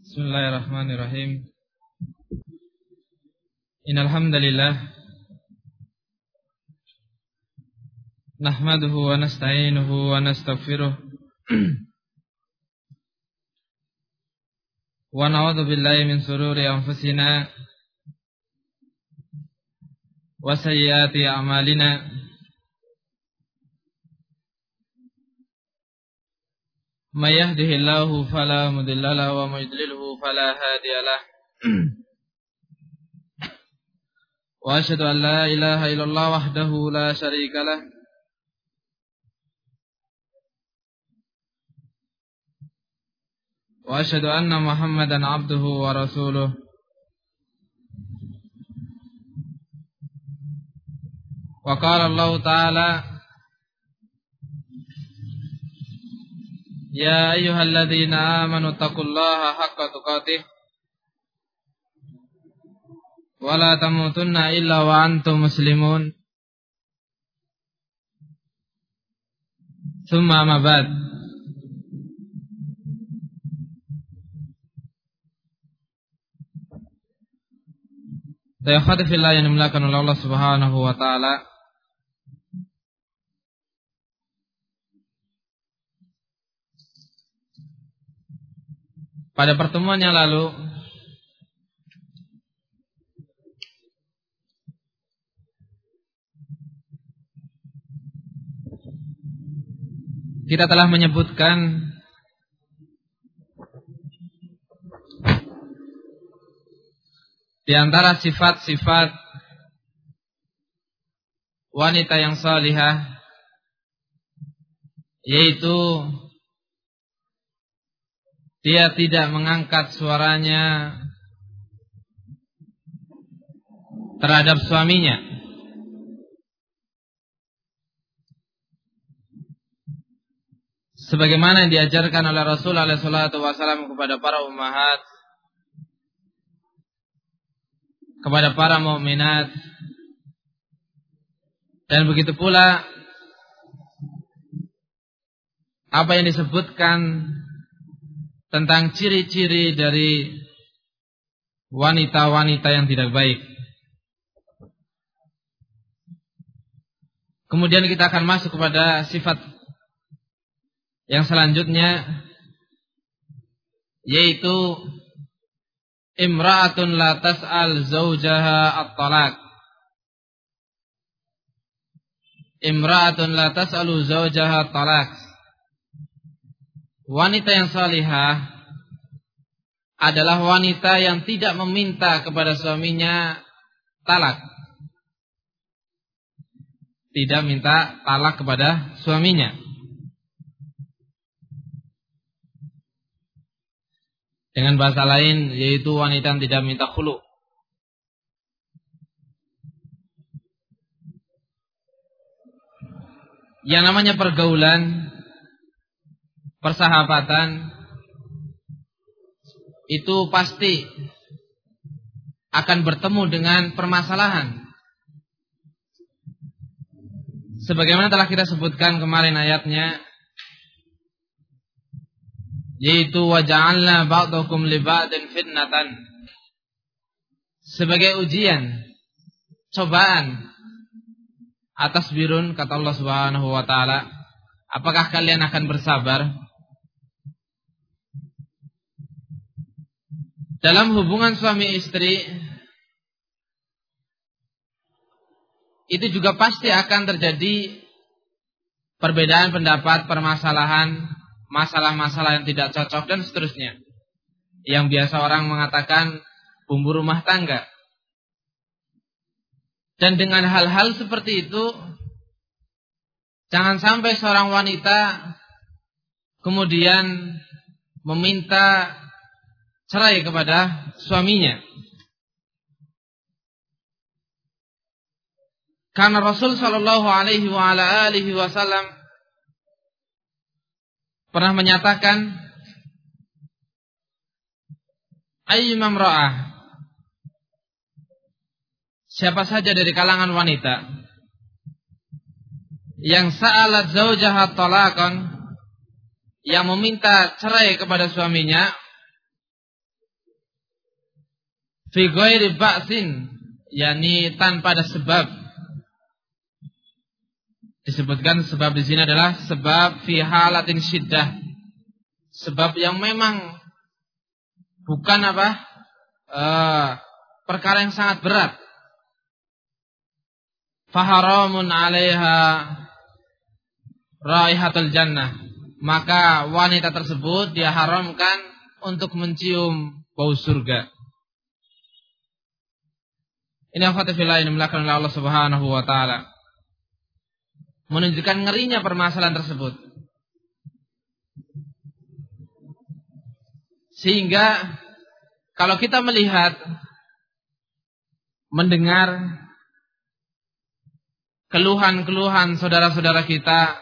Bismillahirrahmanirrahim. Innal hamdalillah nahmaduhu wa nasta'inuhu wa nastaghfiruh wa na'udzu billahi min shururi anfusina wa sayyiati a'malina. May yahdihillahu fala mudilla lahu wa may yudlilhu fala hadiya lahu. Wa asyhadu an la ilaha illallah wahdahu la syarika lahu wa asyhadu anna Muhammadan abduhu wa rasuluh. Wa qala Allah ta'ala ya ayyuhalladzina amanu taqullaha haqqa tuqatih wa la tamutunna illa wa antum muslimun. Tsumma amma ba'd. Ya khadi fillah yang dimulakan oleh Allah Subhanahu wa taala. Pada pertemuan yang lalu kita telah menyebutkan di antara sifat-sifat wanita yang salihah, yaitu dia tidak mengangkat suaranya terhadap suaminya. Sebagaimana yang diajarkan oleh Rasulullah SAW kepada para ummahat, kepada para mukminat, dan begitu pula apa yang disebutkan tentang ciri-ciri dari wanita-wanita yang tidak baik. Kemudian kita akan masuk kepada sifat yang selanjutnya, yaitu imra'atun la tas'al zawjaha at-talaq. Imra'atun la tas'alu zawjaha at-talaq. Wanita yang salihah adalah wanita yang tidak meminta kepada suaminya talak. Tidak minta talak kepada suaminya. Dengan bahasa lain, yaitu wanita yang tidak minta khulu. Yang namanya pergaulan, persahabatan, itu pasti akan bertemu dengan permasalahan. Sebagaimana telah kita sebutkan kemarin ayatnya, yaitu waja'alna ba'dakum li ba'din fitnatan, sebagai ujian, cobaan. Atas birun, kata Allah Subhanahu wa taala, apakah kalian akan bersabar? Dalam hubungan suami istri itu juga pasti akan terjadi perbedaan pendapat, permasalahan, masalah-masalah yang tidak cocok dan seterusnya. Yang biasa orang mengatakan bumbu rumah tangga. Dan dengan hal-hal seperti itu, jangan sampai seorang wanita kemudian meminta cerai kepada suaminya. Karena Rasul sallallahu alaihi wasallam pernah menyatakan, ayyuma imra'ah, siapa saja dari kalangan wanita yang sa'alat zawjaha talaqan, yang meminta cerai kepada suaminya, fi ghairi ba'sin, yakni tanpa ada sebab. Disebutkan sebab di sini adalah sebab fi halatin syiddah, sebab yang memang bukan perkara yang sangat berat. Faharamun 'alaiha raihatul jannah, maka wanita tersebut dia haramkan untuk mencium bau surga. Ini akhwatullah yang dimuliakan oleh Allah Subhanahu wa taala, menunjukkan ngerinya permasalahan tersebut. Sehingga kalau kita melihat, mendengar keluhan-keluhan saudara-saudara kita,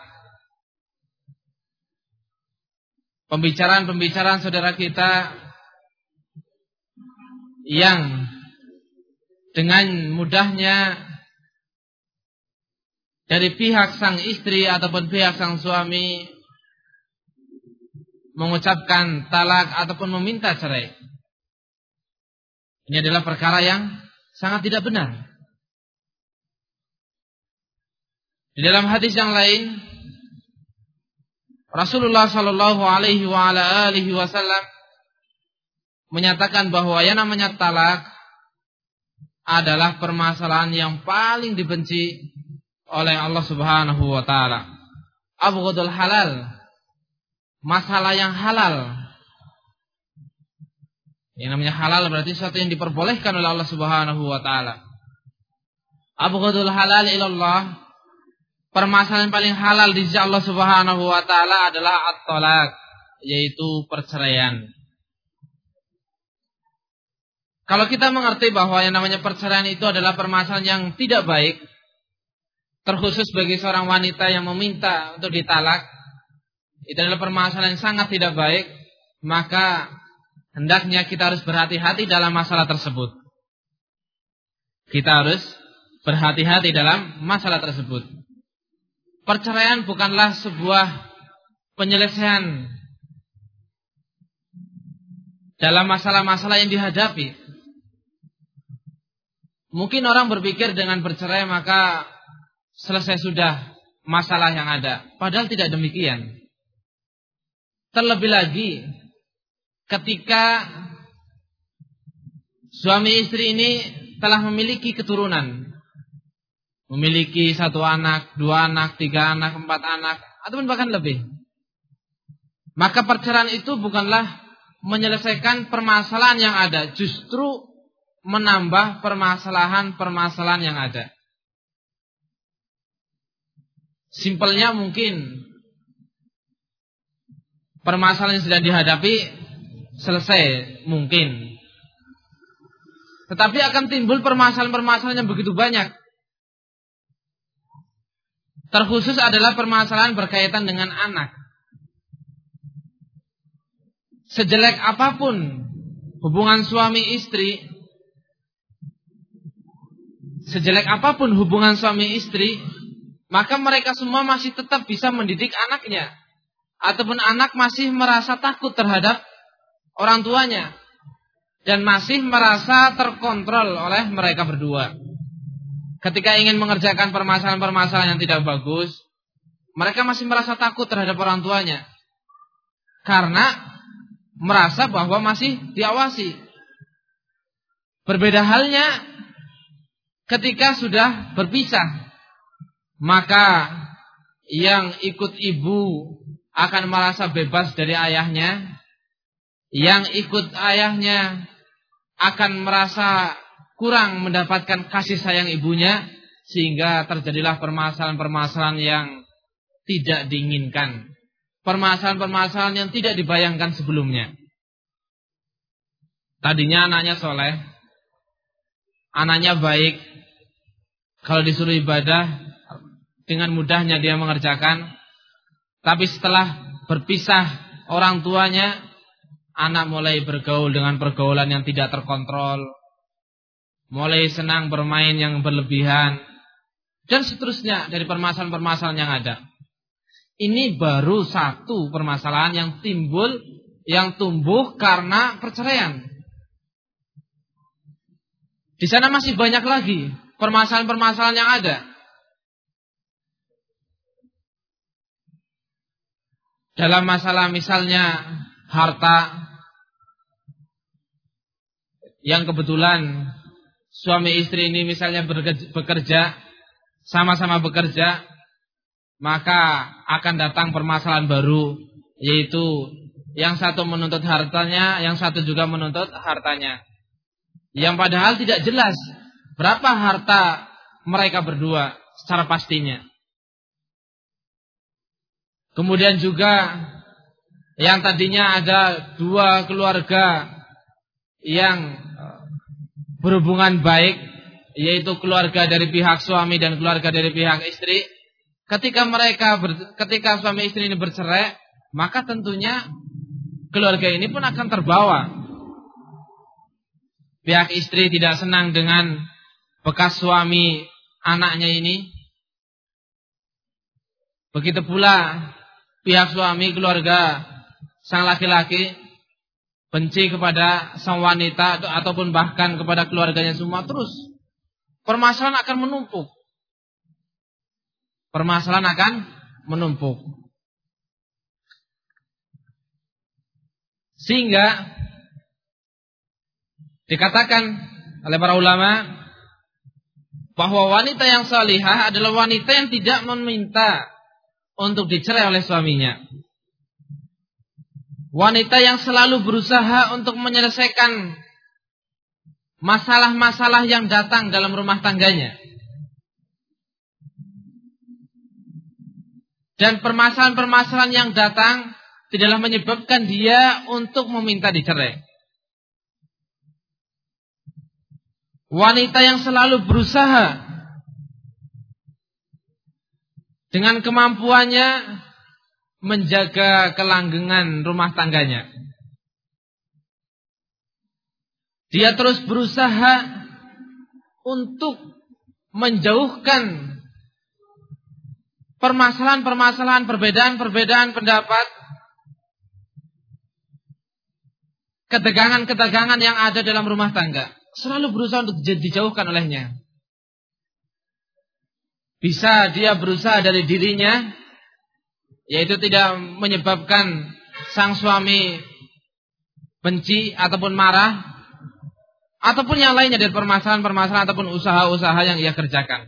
pembicaraan-pembicaraan saudara kita yang dengan mudahnya dari pihak sang istri ataupun pihak sang suami mengucapkan talak ataupun meminta cerai, ini adalah perkara yang sangat tidak benar. Di dalam hadis yang lain, Rasulullah sallallahu alaihi wasallam menyatakan bahwa yang namanya talak adalah permasalahan yang paling dibenci oleh Allah Subhanahu wa taala. Abghadul halal, masalah yang halal. Yang namanya halal berarti sesuatu yang diperbolehkan oleh Allah Subhanahu wa taala. Abghadul halal ilallah, permasalahan paling halal di sisi Allah Subhanahu wa taala adalah at-talaq, yaitu perceraian. Kalau kita mengerti bahwa yang namanya perceraian itu adalah permasalahan yang tidak baik, terkhusus bagi seorang wanita yang meminta untuk ditalak, itu adalah permasalahan yang sangat tidak baik, maka hendaknya kita harus berhati-hati dalam masalah tersebut. Kita harus berhati-hati dalam masalah tersebut. Perceraian bukanlah sebuah penyelesaian dalam masalah-masalah yang dihadapi. Mungkin orang berpikir dengan bercerai maka selesai sudah masalah yang ada. Padahal tidak demikian. Terlebih lagi ketika suami istri ini telah memiliki keturunan, memiliki 1 anak, 2 anak, 3 anak, 4 anak, ataupun bahkan lebih, maka perceraian itu bukanlah menyelesaikan permasalahan yang ada, justru menambah permasalahan-permasalahan yang ada. Simpelnya mungkin permasalahan yang sedang dihadapi selesai mungkin, tetapi akan timbul permasalahan-permasalahan yang begitu banyak. Terkhusus adalah permasalahan berkaitan dengan anak. Sejelek apapun hubungan suami istri, maka mereka semua masih tetap bisa mendidik anaknya, ataupun anak masih merasa takut terhadap orang tuanya dan masih merasa terkontrol oleh mereka berdua. Ketika ingin mengerjakan permasalahan-permasalahan yang tidak bagus, mereka masih merasa takut terhadap orang tuanya karena merasa bahwa masih diawasi. Berbeda halnya ketika sudah berpisah, maka yang ikut ibu akan merasa bebas dari ayahnya, yang ikut ayahnya akan merasa kurang mendapatkan kasih sayang ibunya, sehingga terjadilah permasalahan-permasalahan yang tidak diinginkan, permasalahan-permasalahan yang tidak dibayangkan sebelumnya. Tadinya anaknya soleh, anaknya baik, kalau disuruh ibadah dengan mudahnya dia mengerjakan. Tapi setelah berpisah orang tuanya, anak mulai bergaul dengan pergaulan yang tidak terkontrol, mulai senang bermain yang berlebihan, dan seterusnya dari permasalahan-permasalahan yang ada. Ini baru satu permasalahan yang timbul, yang tumbuh karena perceraian. Di sana masih banyak lagi permasalahan-permasalahan yang ada. Dalam masalah misalnya harta, yang kebetulan suami istri ini misalnya bekerja, sama-sama bekerja, maka akan datang permasalahan baru, yaitu yang satu menuntut hartanya, yang satu juga menuntut hartanya. Yang padahal tidak jelas berapa harta mereka berdua secara pastinya. Kemudian juga yang tadinya ada dua keluarga yang berhubungan baik, yaitu keluarga dari pihak suami dan keluarga dari pihak istri. Ketika suami istri ini bercerai, maka tentunya keluarga ini pun akan terbawa. Pihak istri tidak senang dengan bekas suami anaknya ini. Begitu pula pihak suami, keluarga sang laki-laki benci kepada sang wanita ataupun bahkan kepada keluarganya semua. Terus permasalahan akan menumpuk. Permasalahan akan menumpuk. Sehingga dikatakan oleh para ulama bahwa wanita yang salihah adalah wanita yang tidak meminta untuk dicerai oleh suaminya. Wanita yang selalu berusaha untuk menyelesaikan masalah-masalah yang datang dalam rumah tangganya. Dan permasalahan-permasalahan yang datang tidaklah menyebabkan dia untuk meminta dicerai. Wanita yang selalu berusaha dengan kemampuannya menjaga kelanggengan rumah tangganya. Dia terus berusaha untuk menjauhkan permasalahan-permasalahan, perbedaan-perbedaan pendapat, ketegangan-ketegangan yang ada dalam rumah tangga. Selalu berusaha untuk dijauhkan olehnya. Bisa dia berusaha dari dirinya, yaitu tidak menyebabkan sang suami benci ataupun marah, ataupun yang lainnya dari permasalahan-permasalahan ataupun usaha-usaha yang ia kerjakan.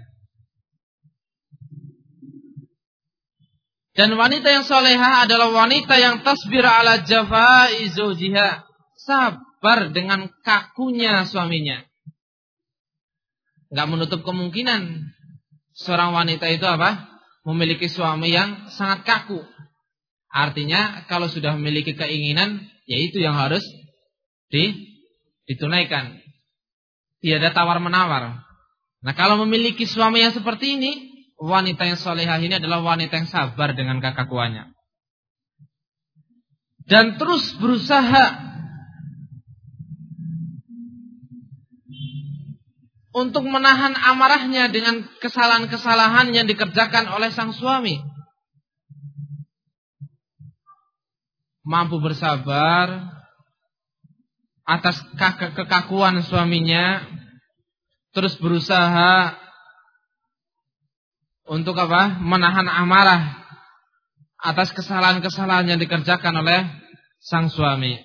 Dan wanita yang solehah adalah wanita yang tasbir ala jafai zawjiha, sabar dengan kakunya suaminya. Enggak menutup kemungkinan seorang wanita itu memiliki suami yang sangat kaku. Artinya kalau sudah memiliki keinginan, ya itu yang harus ditunaikan. Tidak ada tawar-menawar. Nah, kalau memiliki suami yang seperti ini, wanita yang solehah ini adalah wanita yang sabar dengan kekakuannya. Dan terus berusaha untuk menahan amarahnya dengan kesalahan-kesalahan yang dikerjakan oleh sang suami. Mampu bersabar atas kekakuan suaminya, terus berusaha untuk menahan amarah atas kesalahan-kesalahan yang dikerjakan oleh sang suami.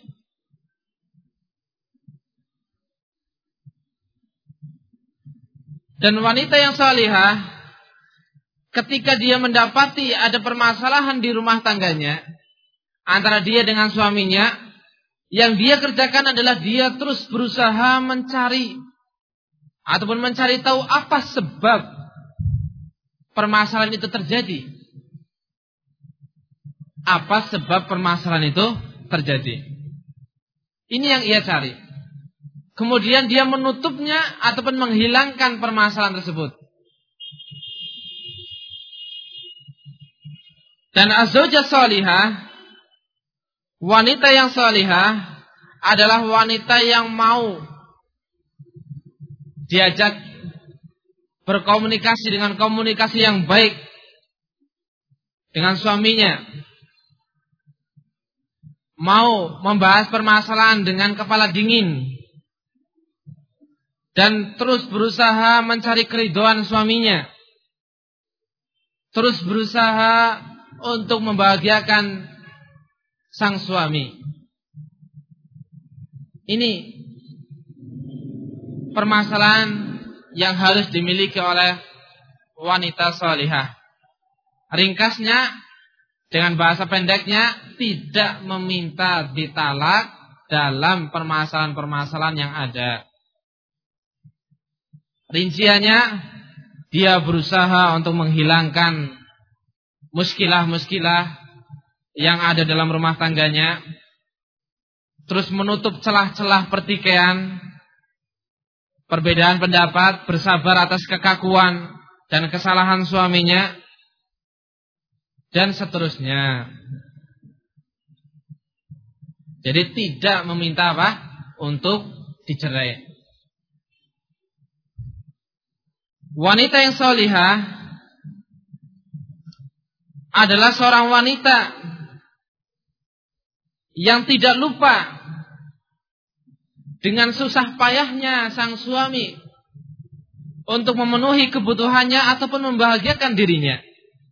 Dan wanita yang salihah, ketika dia mendapati ada permasalahan di rumah tangganya antara dia dengan suaminya, yang dia kerjakan adalah dia terus berusaha mencari ataupun mencari tahu apa sebab permasalahan itu terjadi. Apa sebab permasalahan itu terjadi? Ini yang ia cari. Kemudian dia menutupnya ataupun menghilangkan permasalahan tersebut. Dan az-zaujah salihah, wanita yang salihah adalah wanita yang mau diajak berkomunikasi dengan komunikasi yang baik dengan suaminya. Mau membahas permasalahan dengan kepala dingin. dan terus berusaha mencari keridhaan suaminya, terus berusaha untuk membahagiakan sang suami. Ini permasalahan yang harus dimiliki oleh wanita salihah. Ringkasnya, dengan bahasa pendeknya, tidak meminta ditalak dalam permasalahan-permasalahan yang ada. Rinciannya, dia berusaha untuk menghilangkan muskilah-muskilah yang ada dalam rumah tangganya, terus menutup celah-celah pertikaian, perbedaan pendapat, bersabar atas kekakuan dan kesalahan suaminya, dan seterusnya. Jadi tidak meminta apa? Untuk dicerai. Wanita yang salihah adalah seorang wanita yang tidak lupa dengan susah payahnya sang suami untuk memenuhi kebutuhannya ataupun membahagiakan dirinya.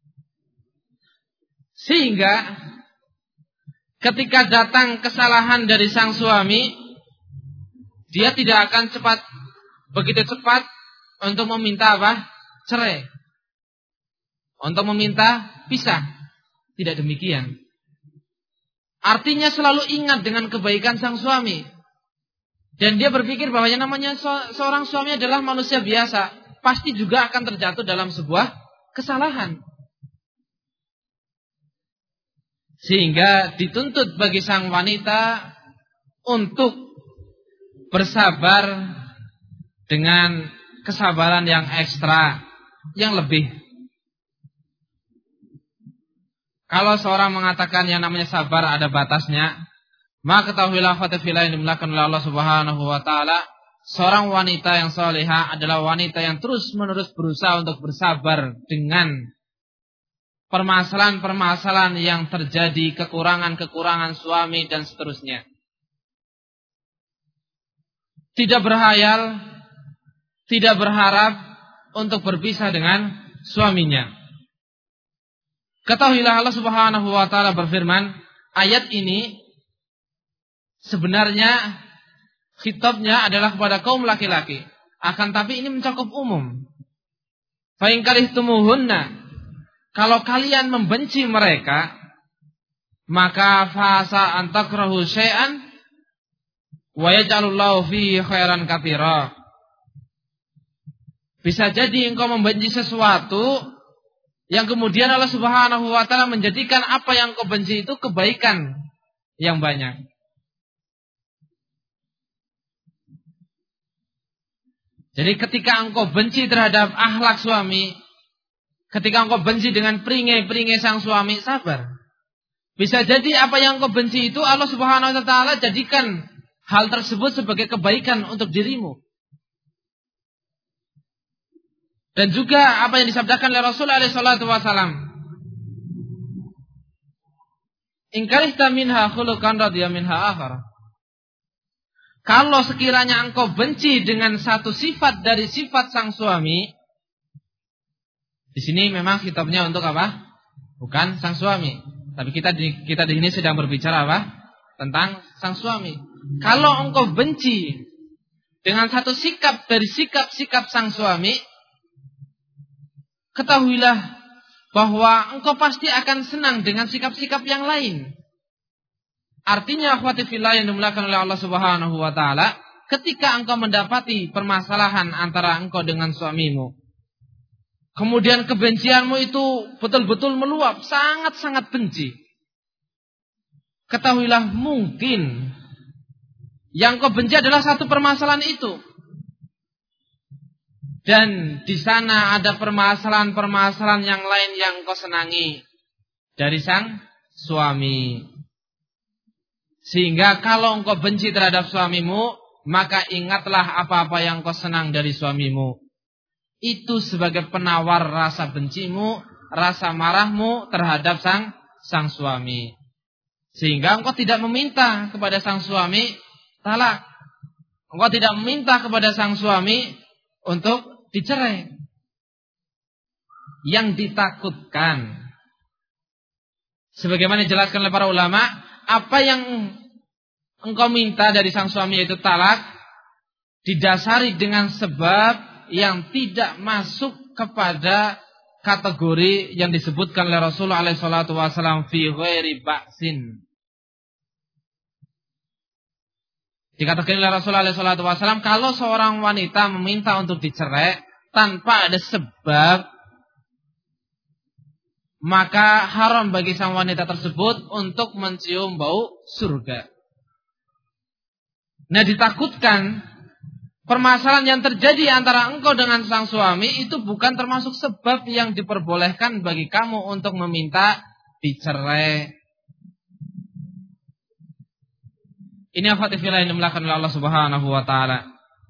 Sehingga ketika datang kesalahan dari sang suami, dia tidak akan begitu cepat untuk meminta apa? Cerai. Untuk meminta pisah. Tidak demikian. Artinya selalu ingat dengan kebaikan sang suami. Dan dia berpikir bahwa yang namanya seorang suami adalah manusia biasa, pasti juga akan terjatuh dalam sebuah kesalahan. Sehingga dituntut bagi sang wanita untuk bersabar dengan kesabaran yang ekstra, yang lebih. Kalau seorang mengatakan yang namanya sabar ada batasnya, maka ketahuilah fatafillah yang dimulakan oleh Allah Subhanahu wa taala, seorang wanita yang salihah adalah wanita yang terus-menerus berusaha untuk bersabar dengan permasalahan-permasalahan yang terjadi, kekurangan-kekurangan suami dan seterusnya. Tidak berhayal, tidak berharap untuk berpisah dengan suaminya. Ketahuilah Allah Subhanahu wa taala berfirman, ayat ini sebenarnya khitabnya adalah kepada kaum laki-laki, akan tapi ini mencakup umum. Fa in karihtumuhunna, kalau kalian membenci mereka, maka fasa antakrahu syai'an wa yaj'alullahu fihi khairan katsira. Bisa jadi engkau membenci sesuatu yang kemudian Allah Subhanahu wa taala menjadikan apa yang engkau benci itu kebaikan yang banyak. Jadi ketika engkau benci terhadap akhlak suami, ketika engkau benci dengan peringai-peringai sang suami, sabar. Bisa jadi apa yang engkau benci itu Allah Subhanahu wa taala jadikan hal tersebut sebagai kebaikan untuk dirimu. Dan juga apa yang disabdakan oleh Rasulullah SAW. In karihta minha khuluqan radiya minha akhar. Kalau sekiranya engkau benci dengan satu sifat dari sifat sang suami, di sini memang kitabnya untuk apa? Bukan sang suami. Tapi kita di sini sedang berbicara apa? Tentang sang suami. Kalau engkau benci dengan satu sikap dari sikap-sikap sang suami, ketahuilah bahwa engkau pasti akan senang dengan sikap-sikap yang lain. Artinya akhwati fillah yang dimuliakan oleh Allah Subhanahu wa taala, ketika engkau mendapati permasalahan antara engkau dengan suamimu, kemudian kebencianmu itu betul-betul meluap, sangat-sangat benci, ketahuilah mungkin yang kau benci adalah satu permasalahan itu. Dan di sana ada permasalahan-permasalahan yang lain yang kau senangi dari sang suami. Sehingga kalau engkau benci terhadap suamimu, maka ingatlah apa-apa yang kau senang dari suamimu. Itu sebagai penawar rasa bencimu, rasa marahmu terhadap sang suami. Sehingga engkau tidak meminta kepada sang suami talak. engkau tidak meminta kepada sang suami untuk dicerai. Yang ditakutkan, sebagaimana dijelaskan oleh para ulama, apa yang engkau minta dari sang suami yaitu talak, didasari dengan sebab yang tidak masuk kepada kategori yang disebutkan oleh Rasulullah SAW fi ghairi ba'sin. Dikatakan oleh Rasulullah SAW, kalau seorang wanita meminta untuk dicerai tanpa ada sebab, maka haram bagi sang wanita tersebut untuk mencium bau surga. Nah, ditakutkan permasalahan yang terjadi antara engkau dengan sang suami itu bukan termasuk sebab yang diperbolehkan bagi kamu untuk meminta dicerai. Ini afatifillah yang dimulakan oleh Allah Subhanahu wa taala.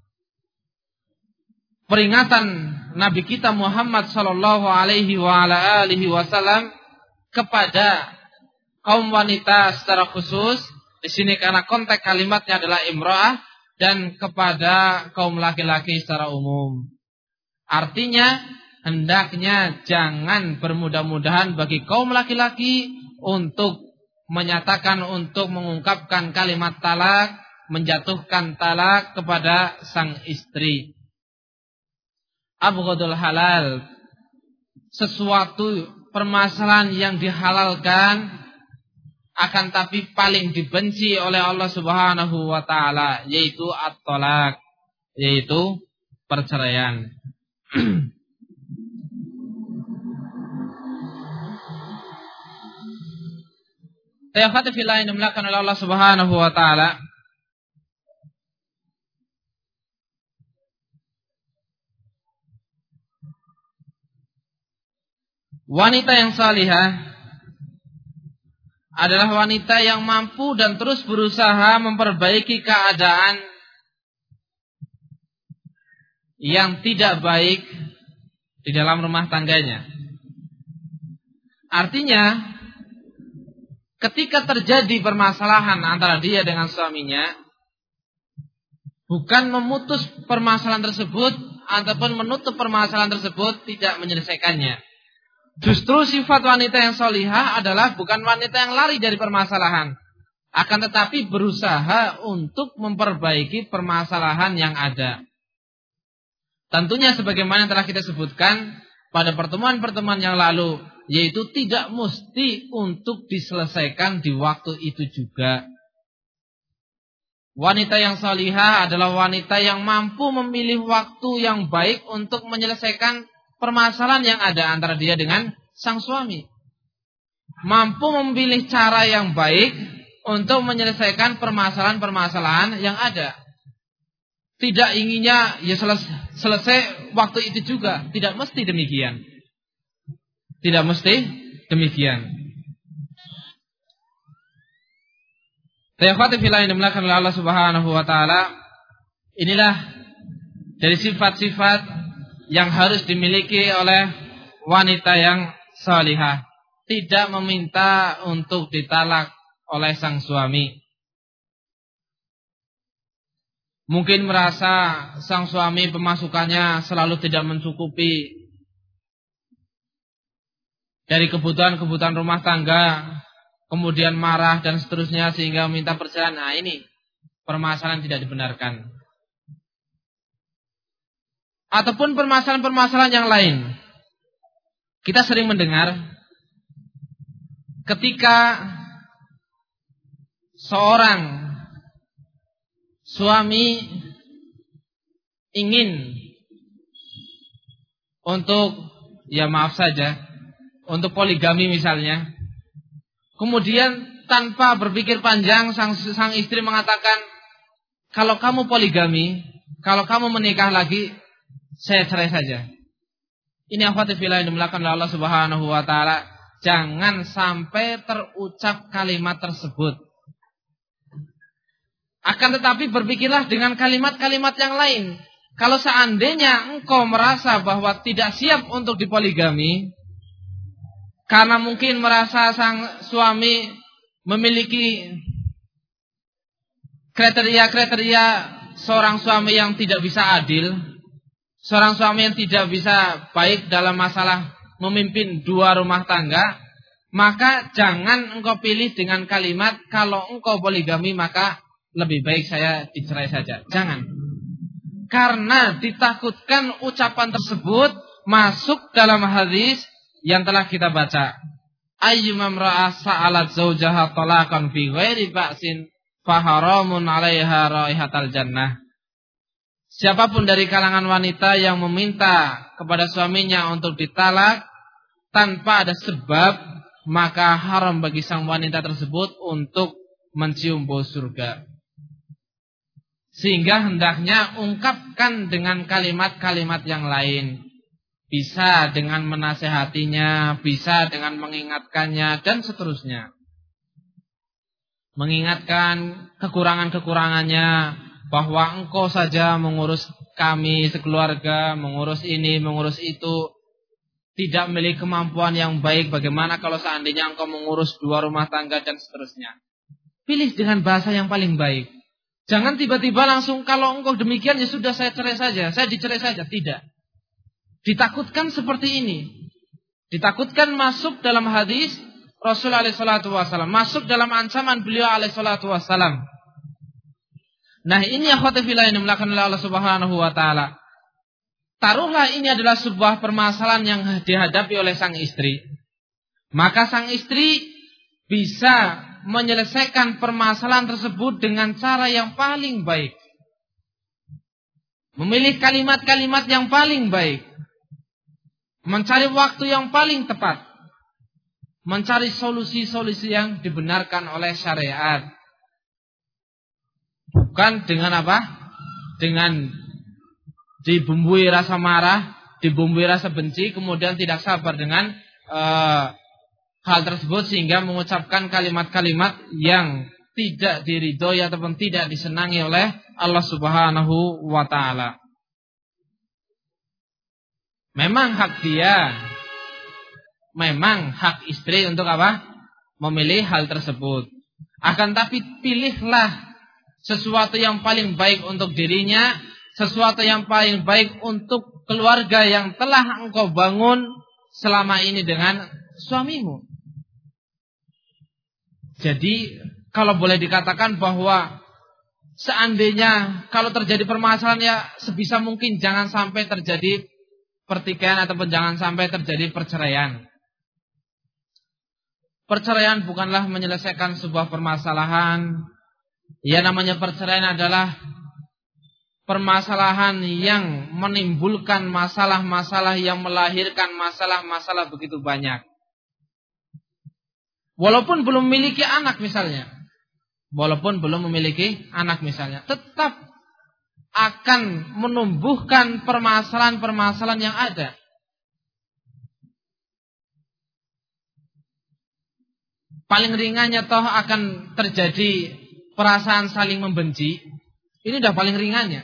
Peringatan Nabi kita Muhammad sallallahu alaihi wa ala alihi wasallam kepada kaum wanita secara khusus, di sini karena konteks kalimatnya adalah imra'ah, dan kepada kaum laki-laki secara umum. Artinya hendaknya jangan bermudah-mudahan bagi kaum laki-laki untuk menyatakan, untuk mengungkapkan kalimat talak, menjatuhkan talak kepada sang istri. Abghadul halal, sesuatu permasalahan yang dihalalkan akan tapi paling dibenci oleh Allah Subhanahu wa taala, yaitu at-talak, yaitu perceraian. Tayafati fillah yang dimulakan oleh Allah Subhanahu wa taala. Wanita yang salihah adalah wanita yang mampu dan terus berusaha memperbaiki keadaan yang tidak baik di dalam rumah tangganya. Artinya, ketika terjadi permasalahan antara dia dengan suaminya, bukan memutus permasalahan tersebut ataupun menutup permasalahan tersebut, tidak menyelesaikannya. Justru sifat wanita yang salihah adalah bukan wanita yang lari dari permasalahan, akan tetapi berusaha untuk memperbaiki permasalahan yang ada. Tentunya sebagaimana telah kita sebutkan pada pertemuan-pertemuan yang lalu, yaitu tidak mesti untuk diselesaikan di waktu itu juga. Wanita yang salihah adalah wanita yang mampu memilih waktu yang baik untuk menyelesaikan permasalahan yang ada antara dia dengan sang suami. Mampu memilih cara yang baik untuk menyelesaikan permasalahan-permasalahan yang ada. Tidak inginnya ya selesai waktu itu juga. Tidak mesti demikian. Tidak mesti demikian. Tayafati fillah yang dimulakan oleh Allah Subhanahu wa taala. Inilah dari sifat-sifat yang harus dimiliki oleh wanita yang salihah. Tidak meminta untuk ditalak oleh sang suami. Mungkin merasa sang suami pemasukannya selalu tidak mencukupi dari kebutuhan-kebutuhan rumah tangga, kemudian marah dan seterusnya sehingga minta perceraian. Nah, ini permasalahan tidak dibenarkan. Ataupun permasalahan-permasalahan yang lain. Kita sering mendengar ketika seorang suami ingin untuk, ya maaf saja, untuk poligami misalnya. Kemudian tanpa berpikir panjang sang istri mengatakan, kalau kamu poligami, kalau kamu menikah lagi, saya cerai saja. Ini akhwati fillah yang dimulakan oleh Allah Subhanahu wa taala. Jangan sampai terucap kalimat tersebut. Akan tetapi berpikirlah dengan kalimat-kalimat yang lain. Kalau seandainya engkau merasa bahwa tidak siap untuk dipoligami, karena mungkin merasa sang suami memiliki kriteria-kriteria seorang suami yang tidak bisa adil, seorang suami yang tidak bisa baik dalam masalah memimpin dua rumah tangga, maka jangan engkau pilih dengan kalimat kalau engkau poligami maka lebih baik saya dicerai saja. Jangan. Karena ditakutkan ucapan tersebut masuk dalam hadis yang telah kita baca. Ayyumam ra'a sa'alat zawjaha talaqan fi ghairi ba'sin faharamun 'alaiha raihatal jannah. Siapapun dari kalangan wanita yang meminta kepada suaminya untuk ditalak tanpa ada sebab, maka haram bagi sang wanita tersebut untuk mencium bau surga. Sehingga hendaknya ungkapkan dengan kalimat-kalimat yang lain. Bisa dengan menasehatinya, bisa dengan mengingatkannya, dan seterusnya. Mengingatkan kekurangan-kekurangannya, bahwa engkau saja mengurus kami sekeluarga, mengurus ini, mengurus itu, tidak memiliki kemampuan yang baik. Bagaimana kalau seandainya engkau mengurus dua rumah tangga, dan seterusnya. Pilih dengan bahasa yang paling baik. Jangan tiba-tiba langsung kalau engkau demikian ya sudah saya cerai saja, saya dicerai saja. Tidak. Ditakutkan seperti ini. Ditakutkan masuk dalam hadis Rasulullah SAW, masuk dalam ancaman beliau SAW. Nah, ini akhwati fillah yang dimulakan oleh Allah Subhanahu wa taala. Taruhlah ini adalah sebuah permasalahan yang dihadapi oleh sang istri. Maka sang istri bisa menyelesaikan permasalahan tersebut dengan cara yang paling baik. Memilih kalimat-kalimat yang paling baik. Mencari waktu yang paling tepat. Mencari solusi-solusi yang dibenarkan oleh syariat. Bukan dengan apa? Dengan dibumbui rasa marah, dibumbui rasa benci, kemudian tidak sabar dengan hal tersebut sehingga mengucapkan kalimat-kalimat yang tidak diridhoi ataupun tidak disenangi oleh Allah Subhanahu wa taala. Memang hak dia, memang hak istri untuk apa? Memilih hal tersebut. Akan tapi pilihlah sesuatu yang paling baik untuk dirinya, sesuatu yang paling baik untuk keluarga yang telah engkau bangun selama ini dengan suamimu. Jadi kalau boleh dikatakan bahwa seandainya kalau terjadi permasalahan ya sebisa mungkin jangan sampai terjadi pertikaian ataupun jangan sampai terjadi perceraian. Perceraian bukanlah menyelesaikan sebuah permasalahan. Ya, namanya perceraian adalah permasalahan yang menimbulkan masalah-masalah yang melahirkan masalah-masalah begitu banyak. Walaupun belum memiliki anak misalnya. Walaupun belum memiliki anak misalnya, tetap akan menumbuhkan permasalahan-permasalahan yang ada. Paling ringannya toh akan terjadi perasaan saling membenci. Ini udah paling ringannya.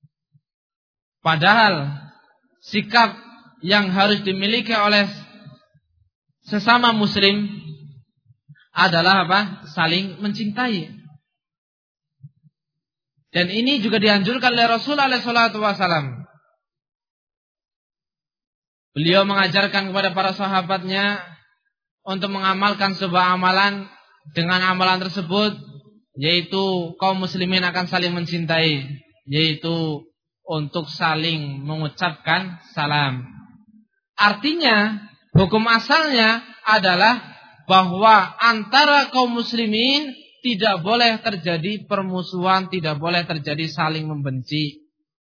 Padahal sikap yang harus dimiliki oleh sesama muslim adalah apa? Saling mencintai. Dan ini juga dianjurkan oleh Rasulullah SAW. Beliau mengajarkan kepada para sahabatnya untuk mengamalkan sebuah amalan. Dengan amalan tersebut, yaitu kaum muslimin akan saling mencintai, yaitu untuk saling mengucapkan salam. Artinya, hukum asalnya adalah bahwa antara kaum muslimin tidak boleh terjadi permusuhan, tidak boleh terjadi saling membenci.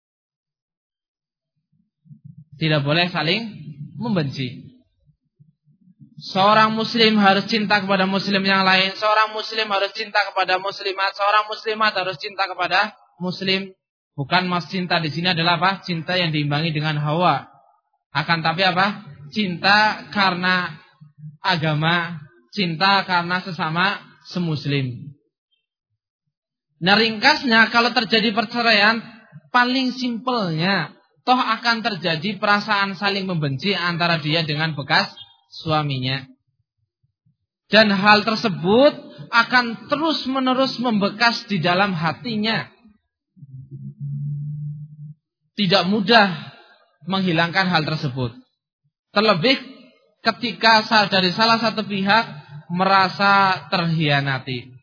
Tidak boleh saling membenci. Seorang muslim harus cinta kepada muslim yang lain, seorang muslim harus cinta kepada muslimat, seorang muslimat harus cinta kepada muslim. Bukan mas cinta di sini adalah apa? Cinta yang diimbangi dengan hawa. Akan tapi apa? Cinta karena agama, cinta karena sesama semuslim. Nah, ringkasnya kalau terjadi perceraian, paling simpelnya toh akan terjadi perasaan saling membenci antara dia dengan bekas suaminya. Dan hal tersebut akan terus-menerus membekas di dalam hatinya. tidak mudah menghilangkan hal tersebut. Terlebih ketika dari salah satu pihak merasa terhianati.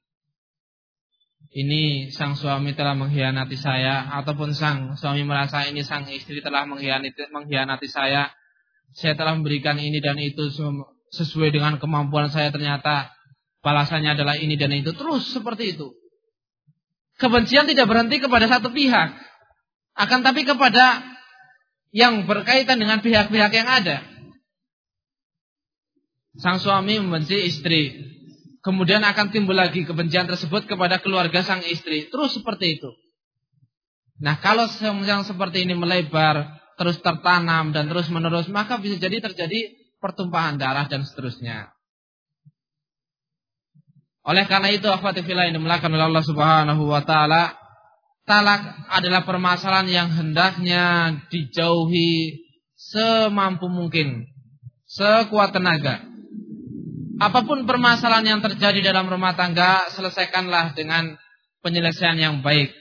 Ini sang suami telah mengkhianati saya, ataupun sang suami merasa ini sang istri telah mengkhianati saya. Saya telah memberikan ini dan itu sesuai dengan kemampuan saya, ternyata balasannya adalah ini dan itu. Terus seperti itu. Kebencian tidak berhenti kepada satu pihak, akan tapi kepada yang berkaitan dengan pihak-pihak yang ada. Sang suami membenci istri, kemudian akan timbul lagi kebencian tersebut kepada keluarga sang istri. Terus seperti itu. Nah, kalau yang seperti ini melebar, terus tertanam dan terus menerus, maka bisa jadi terjadi pertumpahan darah dan seterusnya. Oleh karena itu, akhwati fillah yang dimuliakan oleh Allah Subhanahu wa taala, talak adalah permasalahan yang hendaknya dijauhi semampu mungkin, sekuat tenaga. Apapun permasalahan yang terjadi dalam rumah tangga, selesaikanlah dengan penyelesaian yang baik.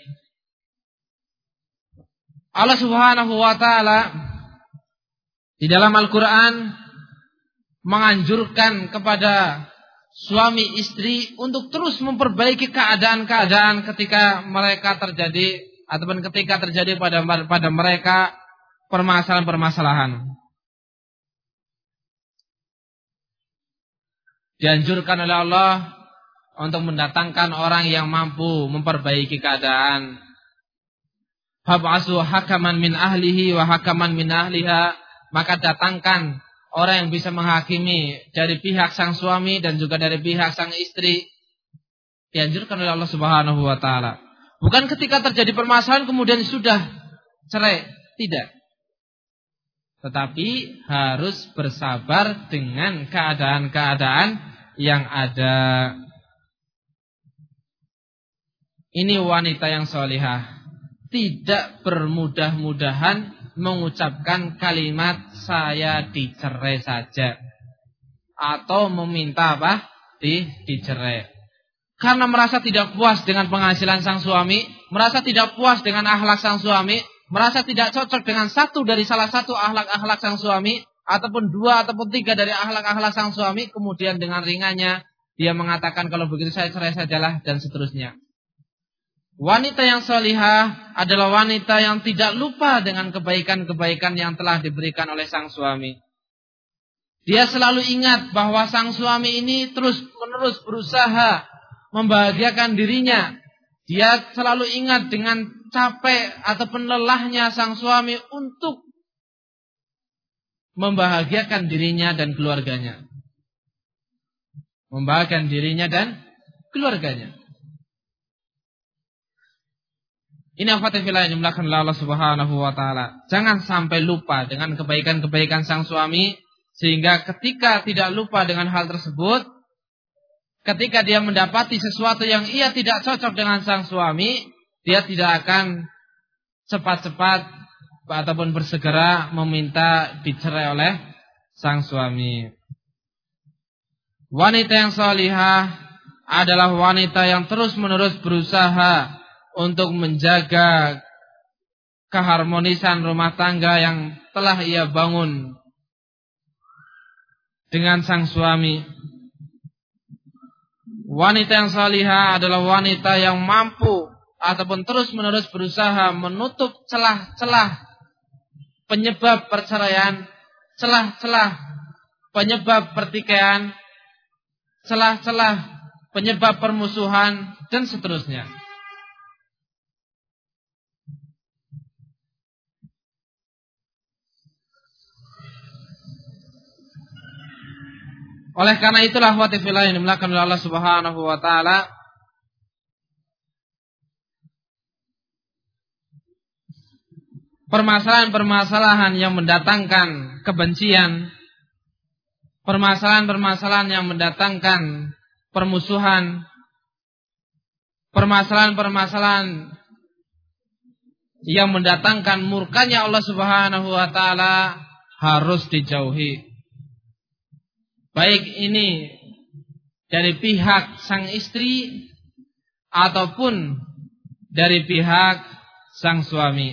Allah Subhanahu wa taala di dalam Al-Qur'an menganjurkan kepada suami istri untuk terus memperbaiki keadaan-keadaan ketika mereka terjadi ataupun ketika terjadi pada mereka permasalahan-permasalahan. Dianjurkan oleh Allah untuk mendatangkan orang yang mampu memperbaiki keadaan. Fab'asu hakaman min ahlihi wa hakaman min ahliha, maka datangkan orang yang bisa menghakimi dari pihak sang suami dan juga dari pihak sang istri. Dianjurkan oleh Allah Subhanahu wa taala. Bukan ketika terjadi permasalahan kemudian sudah cerai, tidak. Tetapi harus bersabar dengan keadaan-keadaan yang ada. Ini wanita yang salihah, tidak bermudah-mudahan mengucapkan kalimat saya dicerai saja, atau meminta dicerai. Karena merasa tidak puas dengan penghasilan sang suami, merasa tidak puas dengan akhlak sang suami, merasa tidak cocok dengan salah satu akhlak-akhlak sang suami, ataupun dua ataupun tiga dari akhlak-akhlak sang suami, kemudian dengan ringannya dia mengatakan kalau begitu saya cerai sajalah dan seterusnya. Wanita yang salihah adalah wanita yang tidak lupa dengan kebaikan-kebaikan yang telah diberikan oleh sang suami. Dia selalu ingat bahwa sang suami ini terus-menerus berusaha membahagiakan dirinya. Dia selalu ingat dengan capek ataupun lelahnya sang suami untuk membahagiakan dirinya dan keluarganya. Membahagiakan dirinya dan keluarganya. Ini akhwati fillah yang dimuliakan oleh Allah Subhanahu wa taala. Jangan sampai lupa dengan kebaikan-kebaikan sang suami, sehingga ketika tidak lupa dengan hal tersebut, ketika dia mendapati sesuatu yang ia tidak cocok dengan sang suami, dia tidak akan cepat-cepat ataupun bersegera meminta dicerai oleh sang suami. Wanita yang salihah adalah wanita yang terus-menerus berusaha untuk menjaga keharmonisan rumah tangga yang telah ia bangun dengan sang suami. Wanita yang salihah adalah wanita yang mampu ataupun terus-menerus berusaha menutup celah-celah penyebab perceraian, celah-celah penyebab pertikaian, celah-celah penyebab permusuhan dan seterusnya. Oleh karena itulah akhwati fillah yang dimuliakan oleh Allah Subhanahu wa taala, permasalahan-permasalahan yang mendatangkan kebencian, permasalahan-permasalahan yang mendatangkan permusuhan, permasalahan-permasalahan yang mendatangkan murkanya Allah Subhanahu wa taala harus dijauhi. Baik ini dari pihak sang istri ataupun dari pihak sang suami.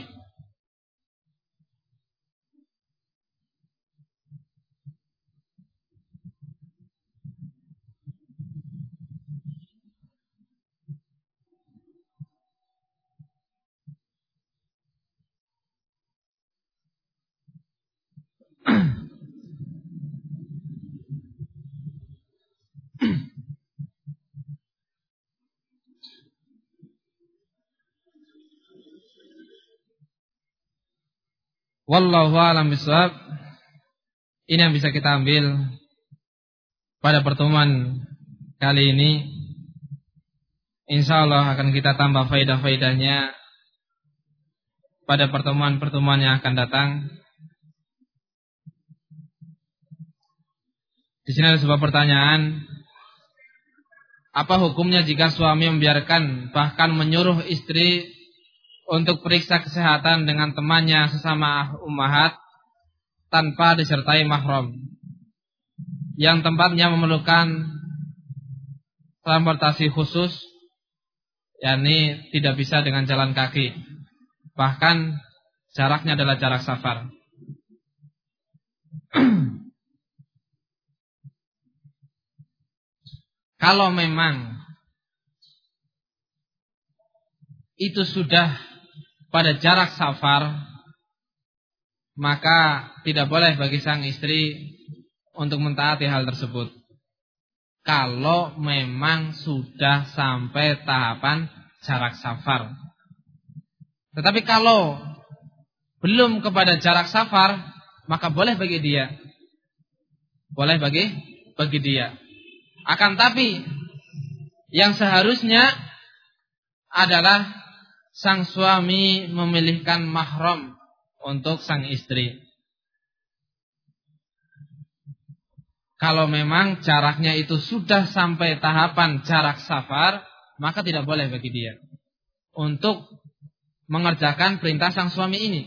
Wallahu a'lam bishawab. Ini yang bisa kita ambil pada pertemuan kali ini. Insyaallah akan kita tambah faedah-faedahnya pada pertemuan-pertemuan yang akan datang. Di sini ada sebuah pertanyaan. Apa hukumnya jika suami membiarkan bahkan menyuruh istri untuk periksa kesehatan dengan temannya sesama ummahat tanpa disertai mahram, yang tempatnya memerlukan transportasi khusus, yakni tidak bisa dengan jalan kaki, bahkan jaraknya adalah jarak safar. Kalau memang itu sudah pada jarak safar, maka tidak boleh bagi sang istri untuk mentaati hal tersebut. Kalau memang sudah sampai tahapan jarak safar. Tetapi kalau belum kepada jarak safar, maka boleh bagi dia. Boleh bagi dia. Akan tapi yang seharusnya adalah sang suami memilihkan mahram untuk sang istri. Kalau memang jaraknya itu sudah sampai tahapan jarak safar, maka tidak boleh bagi dia untuk mengerjakan perintah sang suami ini.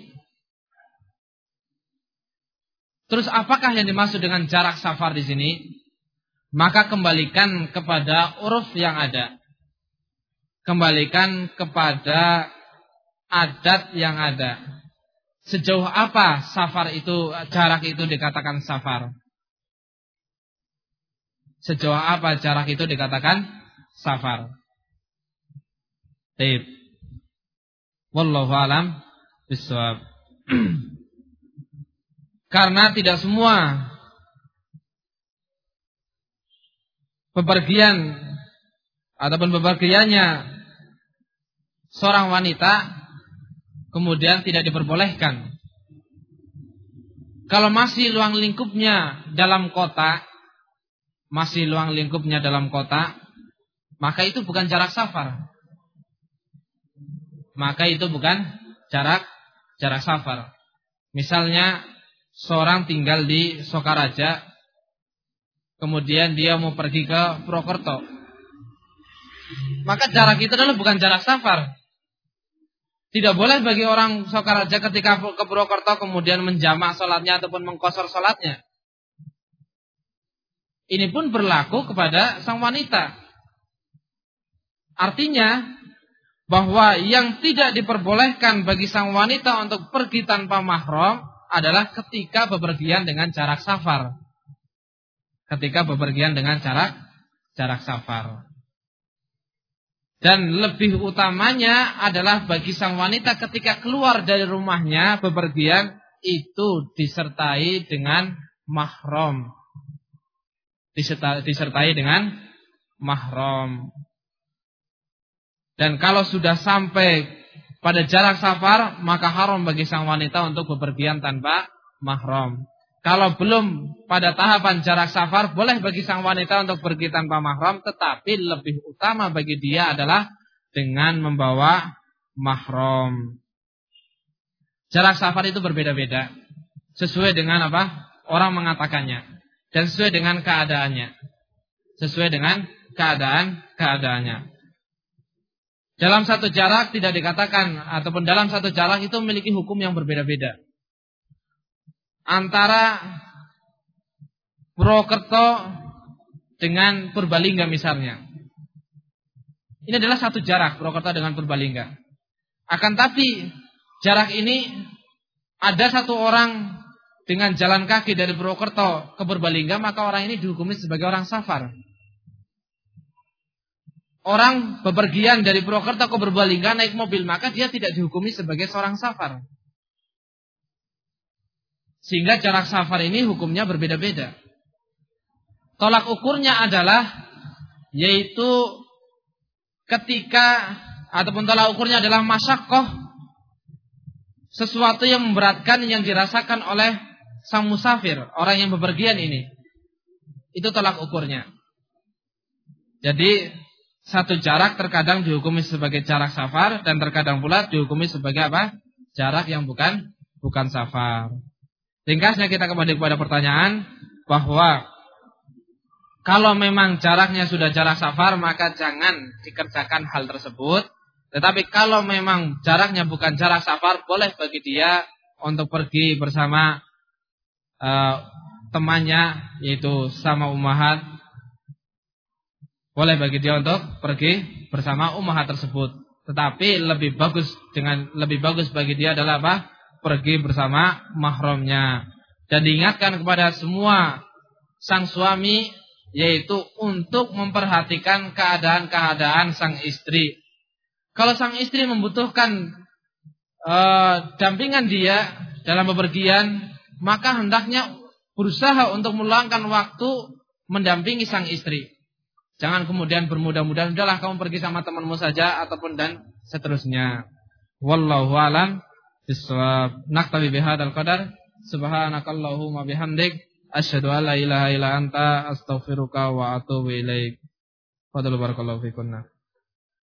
Terus apakah yang dimaksud dengan jarak safar di sini? Maka kembalikan kepada uruf yang ada. Kembalikan kepada adat yang ada. Sejauh apa safar itu, jarak itu dikatakan safar? Sejauh apa jarak itu dikatakan safar? Baik. Wallahu a'lam bishawab. Karena tidak semua bepergian ataupun bepergiannya seorang wanita kemudian tidak diperbolehkan. Kalau masih luang lingkupnya dalam kota, maka itu bukan jarak safar. Jarak safar. Misalnya seorang tinggal di Sokaraja, kemudian dia mau pergi ke Purwokerto, maka jarak itu adalah bukan jarak safar. Tidak boleh bagi orang Sokaraja ketika ke Purwokerto kemudian menjamak sholatnya ataupun mengqashar sholatnya. Ini pun berlaku kepada sang wanita. Artinya bahwa yang tidak diperbolehkan bagi sang wanita untuk pergi tanpa mahram adalah ketika bepergian dengan jarak safar. Jarak safar. Dan lebih utamanya adalah bagi sang wanita ketika keluar dari rumahnya bepergian itu disertai dengan mahram. Disertai dengan mahram. Dan kalau sudah sampai pada jarak safar, maka haram bagi sang wanita untuk bepergian tanpa mahram. Kalau belum pada tahapan jarak safar, boleh bagi sang wanita untuk pergi tanpa mahram, tetapi lebih utama bagi dia adalah dengan membawa mahram. Jarak safar itu berbeda-beda, sesuai dengan apa orang mengatakannya, dan sesuai dengan keadaannya. Dalam satu jarak tidak dikatakan, ataupun dalam satu jarak itu memiliki hukum yang berbeda-beda. Antara Purwokerto dengan Purbalingga misalnya. Ini adalah satu jarak, Purwokerto dengan Purbalingga. Akan tapi jarak ini ada satu orang dengan jalan kaki dari Purwokerto ke Purbalingga, maka orang ini dihukumi sebagai orang safar. Orang bepergian dari Purwokerto ke Purbalingga naik mobil, maka dia tidak dihukumi sebagai seorang safar. Sehingga jarak safar ini hukumnya berbeda-beda. Tolak ukurnya adalah yaitu ketika ataupun tolak ukurnya adalah masyaqqah, sesuatu yang memberatkan yang dirasakan oleh sang musafir, orang yang bepergian ini. Itu tolak ukurnya. Jadi satu jarak terkadang dihukumi sebagai jarak safar dan terkadang pula dihukumi sebagai apa? Jarak yang bukan safar. Ringkasnya kita kembali kepada pertanyaan bahwa kalau memang jaraknya sudah jarak safar maka jangan dikerjakan hal tersebut. Tetapi kalau memang jaraknya bukan jarak safar, boleh bagi dia untuk pergi bersama temannya, yaitu sama ummahat. Boleh bagi dia untuk pergi bersama ummahat tersebut. Tetapi lebih bagus bagi dia adalah apa? Pergi bersama mahramnya. Dan diingatkan kepada semua sang suami, yaitu untuk memperhatikan keadaan sang istri. Kalau sang istri membutuhkan dampingan dia dalam bepergian, maka hendaknya berusaha untuk meluangkan waktu mendampingi sang istri. Jangan kemudian bermudah-mudahan, udahlah kamu pergi sama temanmu saja ataupun dan seterusnya. Wallahu a'lam bishawab. Naktabi bihadzal qadar. Subhanakallahumma bihamdik asyhadu an la ilaha illa anta astaghfiruka wa atubu ilaik. Fadlu barakallahu fikunna.